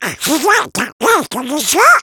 開いたライトでしょ。